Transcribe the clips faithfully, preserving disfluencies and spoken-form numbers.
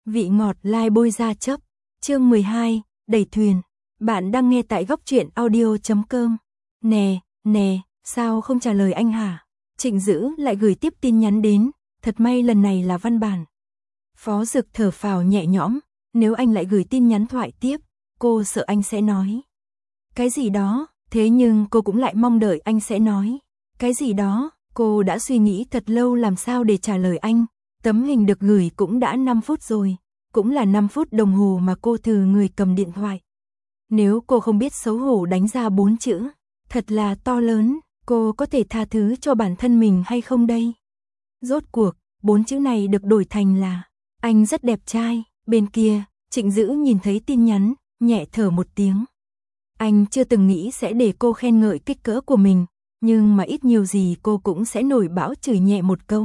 Vị ngọt lai bôi ra chấp. Chương mười hai, đẩy thuyền. Bạn đang nghe tại góc truyện audio chấm com. Nè, nè, sao không trả lời anh hả? Trịnh Dữ lại gửi tiếp tin nhắn đến, thật may lần này là văn bản. Phó Dực thở phào nhẹ nhõm, nếu anh lại gửi tin nhắn thoại tiếp, cô sợ anh sẽ nói cái gì đó, thế nhưng cô cũng lại mong đợi anh sẽ nói cái gì đó. Cô đã suy nghĩ thật lâu làm sao để trả lời anh. Tấm hình được gửi cũng đã năm phút rồi, cũng là năm phút đồng hồ mà cô thử người cầm điện thoại. Nếu cô không biết xấu hổ đánh ra bốn chữ, thật là to lớn, cô có thể tha thứ cho bản thân mình hay không đây? Rốt cuộc, bốn chữ này được đổi thành là anh rất đẹp trai. Bên kia, Trịnh Dữ nhìn thấy tin nhắn, nhẹ thở một tiếng. Anh chưa từng nghĩ sẽ để cô khen ngợi kích cỡ của mình, nhưng mà ít nhiều gì cô cũng sẽ nổi bão chửi nhẹ một câu.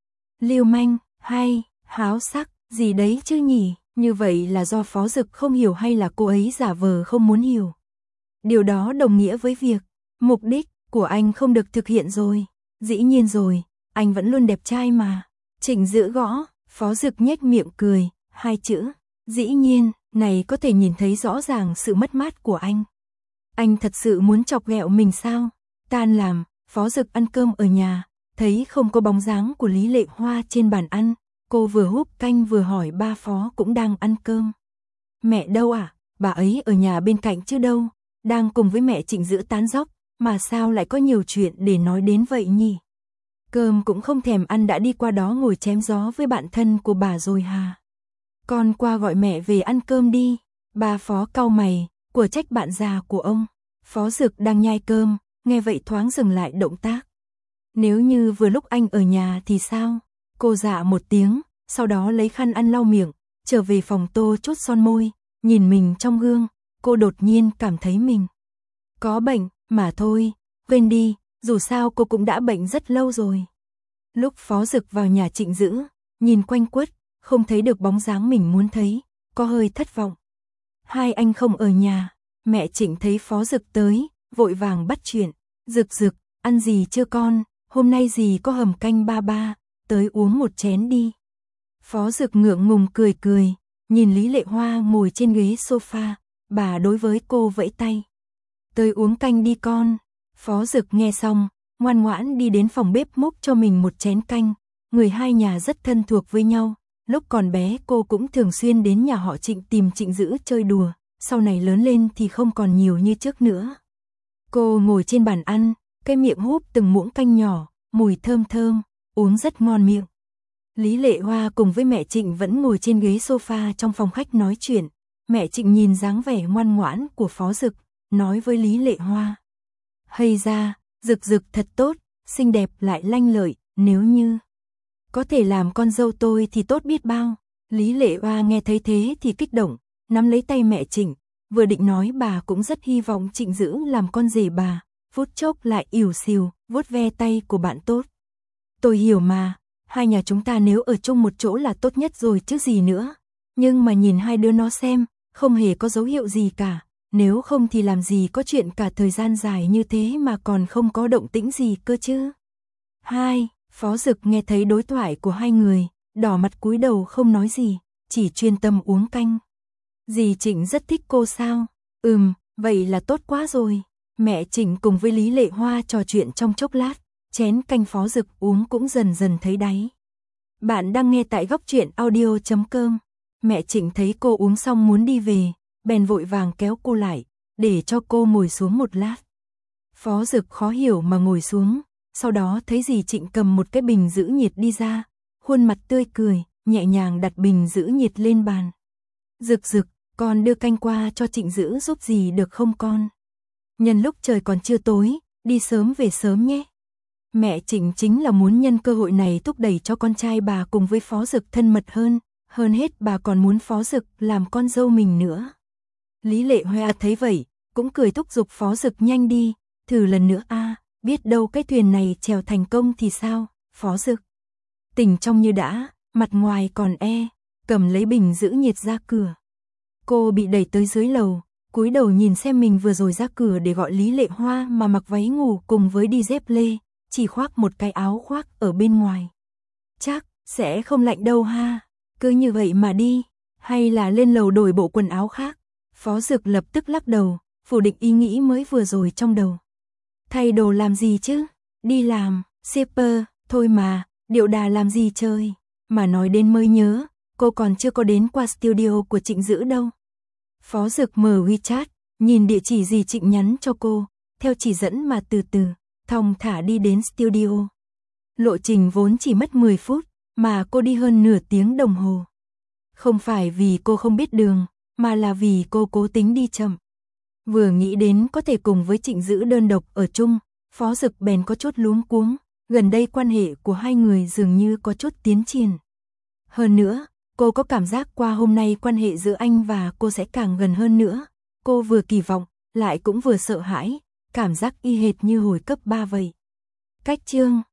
Lưu manh, hay, háo sắc, gì đấy chứ nhỉ? Như vậy là do Phó Dực không hiểu hay là cô ấy giả vờ không muốn hiểu? Điều đó đồng nghĩa với việc mục đích của anh không được thực hiện rồi. Dĩ nhiên rồi, anh vẫn luôn đẹp trai mà. Trịnh Dữ gõ, Phó Dực nhếch miệng cười, hai chữ dĩ nhiên này có thể nhìn thấy rõ ràng sự mất mát của anh. Anh thật sự muốn chọc ghẹo mình sao? Tan làm, Phó Dực ăn cơm ở nhà, thấy không có bóng dáng của Lý Lệ Hoa trên bàn ăn, cô vừa húp canh vừa hỏi ba Phó cũng đang ăn cơm. Mẹ đâu à? Bà ấy ở nhà bên cạnh chứ đâu, đang cùng với mẹ Trịnh Dữ tán dóc, mà sao lại có nhiều chuyện để nói đến vậy nhỉ? Cơm cũng không thèm ăn đã đi qua đó ngồi chém gió với bạn thân của bà rồi hà? Con qua gọi mẹ về ăn cơm đi. Ba Phó cau mày, của trách bạn già của ông. Phó Dực đang nhai cơm, nghe vậy thoáng dừng lại động tác. Nếu như vừa lúc anh ở nhà thì sao? Cô dạ một tiếng, sau đó lấy khăn ăn lau miệng, trở về phòng tô chút son môi, nhìn mình trong gương, cô đột nhiên cảm thấy mình có bệnh, mà thôi, quên đi, dù sao cô cũng đã bệnh rất lâu rồi. Lúc Phó Dực vào nhà Trịnh Dữ, nhìn quanh quất, không thấy được bóng dáng mình muốn thấy, có hơi thất vọng. Hai anh không ở nhà, mẹ Trịnh thấy Phó Dực tới, vội vàng bắt chuyện. Dực Dực, ăn gì chưa con, hôm nay dì có hầm canh ba ba, tới uống một chén đi. Phó Dực ngượng ngùng cười cười, nhìn Lý Lệ Hoa ngồi trên ghế sofa, bà đối với cô vẫy tay. Tới uống canh đi con. Phó Dực nghe xong, ngoan ngoãn đi đến phòng bếp múc cho mình một chén canh. Người hai nhà rất thân thuộc với nhau, lúc còn bé cô cũng thường xuyên đến nhà họ Trịnh tìm Trịnh Dữ chơi đùa, sau này lớn lên thì không còn nhiều như trước nữa. Cô ngồi trên bàn ăn, cái miệng húp từng muỗng canh nhỏ, mùi thơm thơm, uống rất ngon miệng. Lý Lệ Hoa cùng với mẹ Trịnh vẫn ngồi trên ghế sofa trong phòng khách nói chuyện. Mẹ Trịnh nhìn dáng vẻ ngoan ngoãn của Phó Dực, nói với Lý Lệ Hoa. Hay ra, Dực Dực thật tốt, xinh đẹp lại lanh lợi, nếu như có thể làm con dâu tôi thì tốt biết bao. Lý Lệ Hoa nghe thấy thế thì kích động, nắm lấy tay mẹ Trịnh, vừa định nói bà cũng rất hy vọng Trịnh Dữ làm con rể bà, phút chốc lại ỉu xìu, vuốt ve tay của bạn tốt. Tôi hiểu mà, hai nhà chúng ta nếu ở chung một chỗ là tốt nhất rồi chứ gì nữa. Nhưng mà nhìn hai đứa nó xem, không hề có dấu hiệu gì cả, nếu không thì làm gì có chuyện cả thời gian dài như thế mà còn không có động tĩnh gì cơ chứ. Hai, Phó Dực nghe thấy đối thoại của hai người, đỏ mặt cúi đầu không nói gì, chỉ chuyên tâm uống canh. Dì Trịnh rất thích cô sao? Ừm, vậy là tốt quá rồi. Mẹ Trịnh cùng với Lý Lệ Hoa trò chuyện trong chốc lát, chén canh Phó Dực uống cũng dần dần thấy đáy. Bạn đang nghe tại góc truyện audio chấm com. Mẹ Trịnh thấy cô uống xong muốn đi về, bèn vội vàng kéo cô lại, để cho cô ngồi xuống một lát. Phó Dực khó hiểu mà ngồi xuống, sau đó thấy dì Trịnh cầm một cái bình giữ nhiệt đi ra, khuôn mặt tươi cười, nhẹ nhàng đặt bình giữ nhiệt lên bàn. Dực Dực, con đưa canh qua cho Trịnh Dữ giúp dì được không con? Nhân lúc trời còn chưa tối, đi sớm về sớm nhé. Mẹ Trịnh chính là muốn nhân cơ hội này thúc đẩy cho con trai bà cùng với Phó Dực thân mật hơn, hơn hết bà còn muốn Phó Dực làm con dâu mình nữa. Lý Lệ Hoa thấy vậy, cũng cười thúc giục Phó Dực nhanh đi, thử lần nữa a, biết đâu cái thuyền này chèo thành công thì sao? Phó Dực tỉnh trong như đã, mặt ngoài còn e, cầm lấy bình giữ nhiệt ra cửa. Cô bị đẩy tới dưới lầu, cúi đầu nhìn xem mình vừa rồi ra cửa để gọi Lý Lệ Hoa mà mặc váy ngủ cùng với đi dép lê, chỉ khoác một cái áo khoác ở bên ngoài. Chắc sẽ không lạnh đâu ha, cứ như vậy mà đi. Hay là lên lầu đổi bộ quần áo khác? Phó Dực lập tức lắc đầu, phủ định ý nghĩ mới vừa rồi trong đầu. Thay đồ làm gì chứ? Đi làm, shipper, thôi mà, điệu đà làm gì chơi? Mà nói đến mới nhớ, cô còn chưa có đến qua studio của Trịnh Dữ đâu. Phó Dực mở WeChat, nhìn địa chỉ gì Trịnh nhắn cho cô, theo chỉ dẫn mà từ từ, thong thả đi đến studio. Lộ trình vốn chỉ mất mười phút, mà cô đi hơn nửa tiếng đồng hồ. Không phải vì cô không biết đường, mà là vì cô cố tính đi chậm. Vừa nghĩ đến có thể cùng với Trịnh Dữ đơn độc ở chung, Phó Dực bèn có chút luống cuống, gần đây quan hệ của hai người dường như có chút tiến triển. Hơn nữa, cô có cảm giác qua hôm nay quan hệ giữa anh và cô sẽ càng gần hơn nữa. Cô vừa kỳ vọng, lại cũng vừa sợ hãi, cảm giác y hệt như hồi cấp ba vậy. Cách chương